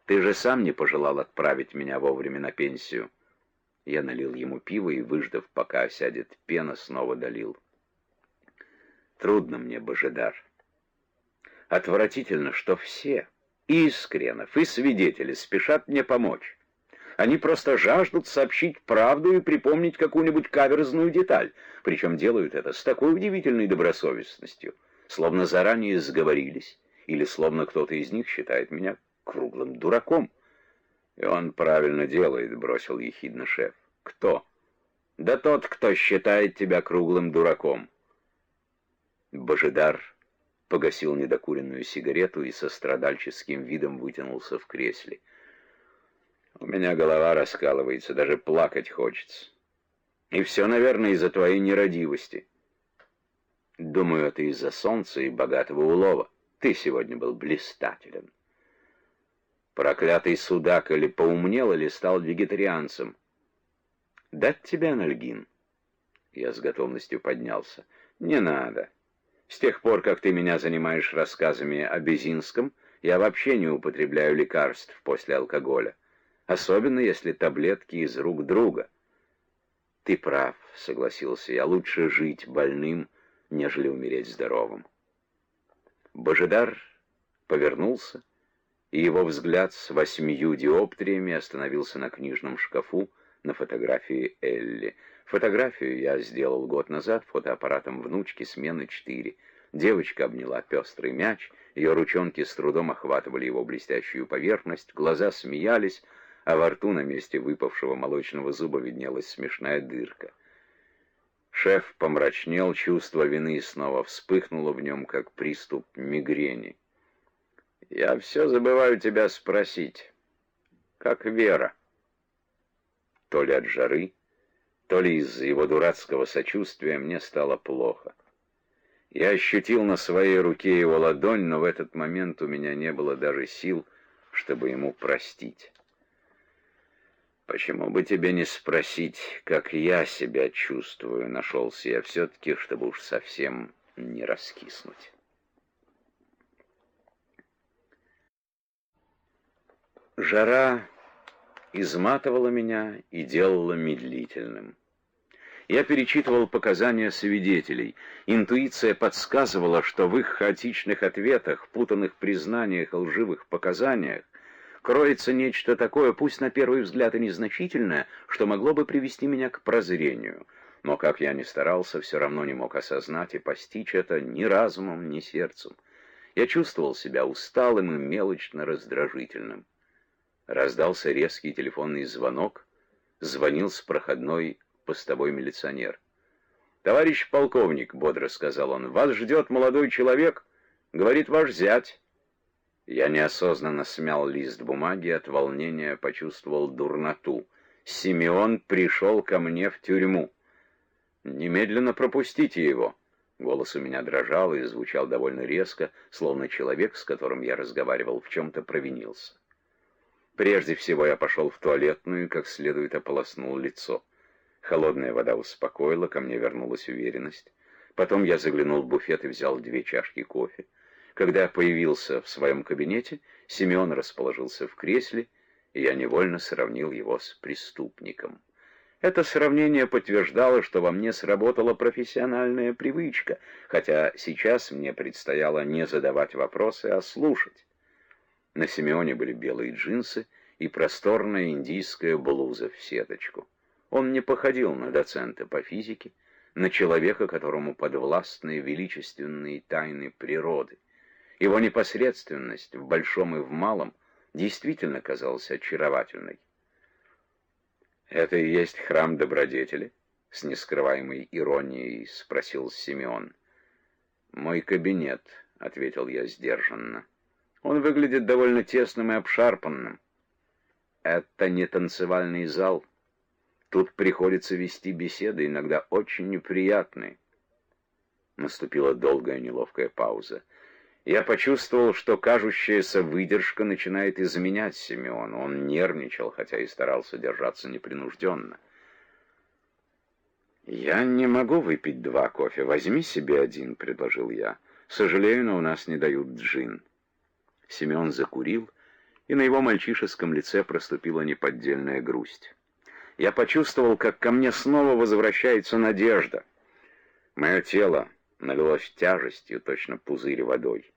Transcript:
Ты же сам не пожелал отправить меня вовремя на пенсию. Я налил ему пиво и, выждав, пока осядет пена, снова долил. Трудно мне, Божидар. Отвратительно, что все, и Искренов, и свидетели, спешат мне помочь. Они просто жаждут сообщить правду и припомнить какую-нибудь каверзную деталь, причем делают это с такой удивительной добросовестностью, словно заранее сговорились, или словно кто-то из них считает меня круглым дураком. И он правильно делает, бросил ехидно шеф. Кто? Да тот, кто считает тебя круглым дураком. Божидар погасил недокуренную сигарету и со страдальческим видом вытянулся в кресле. У меня голова раскалывается, даже плакать хочется. И все, наверное, из-за твоей нерадивости. Думаю, это из-за солнца и богатого улова. Ты сегодня был блистателен. Проклятый судак или поумнел, или стал вегетарианцем. Дать тебе анальгин? Я с готовностью поднялся. Не надо. С тех пор, как ты меня занимаешь рассказами о Безинском, я вообще не употребляю лекарств после алкоголя. Особенно, если таблетки из рук друга. Ты прав, согласился я. Лучше жить больным, нежели умереть здоровым. Божидар повернулся, и его взгляд с 8 диоптриями остановился на книжном шкафу на фотографии Элли. Фотографию я сделал год назад фотоаппаратом внучки смены 4. Девочка обняла пестрый мяч, ее ручонки с трудом охватывали его блестящую поверхность, глаза смеялись, а во рту на месте выпавшего молочного зуба виднелась смешная дырка. Шеф помрачнел, чувство вины снова вспыхнуло в нем, как приступ мигрени. «Я все забываю тебя спросить. Как Вера?» То ли от жары, то ли из-за его дурацкого сочувствия мне стало плохо. Я ощутил на своей руке его ладонь, но в этот момент у меня не было даже сил, чтобы ему простить. «Почему бы тебе не спросить, как я себя чувствую?» Нашелся я все-таки, чтобы уж совсем не раскиснуть. Жара изматывала меня и делала медлительным. Я перечитывал показания свидетелей. Интуиция подсказывала, что в их хаотичных ответах, путанных признаниях и лживых показаниях кроется нечто такое, пусть на первый взгляд и незначительное, что могло бы привести меня к прозрению. Но, как я ни старался, все равно не мог осознать и постичь это ни разумом, ни сердцем. Я чувствовал себя усталым и мелочно раздражительным. Раздался резкий телефонный звонок. Звонил с проходной постовой милиционер. «Товарищ полковник», — бодро сказал он, — «вас ждет молодой человек, говорит ваш зять». Я неосознанно смял лист бумаги, от волнения почувствовал дурноту. Симеон пришел ко мне в тюрьму. «Немедленно пропустите его». Голос у меня дрожал и звучал довольно резко, словно человек, с которым я разговаривал, в чем-то провинился. Прежде всего я пошел в туалетную и как следует ополоснул лицо. Холодная вода успокоила, ко мне вернулась уверенность. Потом я заглянул в буфет и взял 2 чашки кофе. Когда я появился в своем кабинете, Симеон расположился в кресле, и я невольно сравнил его с преступником. Это сравнение подтверждало, что во мне сработала профессиональная привычка, хотя сейчас мне предстояло не задавать вопросы, а слушать. На Симеоне были белые джинсы и просторная индийская блуза в сеточку. Он не походил на доцента по физике, на человека, которому подвластны величественные тайны природы. Его непосредственность в большом и в малом действительно казалась очаровательной. «Это и есть храм добродетели?» — с нескрываемой иронией спросил Симеон. «Мой кабинет», — ответил я сдержанно. «Он выглядит довольно тесным и обшарпанным. Это не танцевальный зал. Тут приходится вести беседы, иногда очень неприятные». Наступила долгая неловкая пауза. Я почувствовал, что кажущаяся выдержка начинает изменять Симеону. Он нервничал, хотя и старался держаться непринужденно. «Я не могу выпить 2 кофе. Возьми себе 1, — предложил я. Сожалею, но у нас не дают джин». Симеон закурил и на его мальчишеском лице проступила неподдельная грусть. Я почувствовал, как ко мне снова возвращается надежда. Мое тело налилось тяжестью, точно пузырь водой.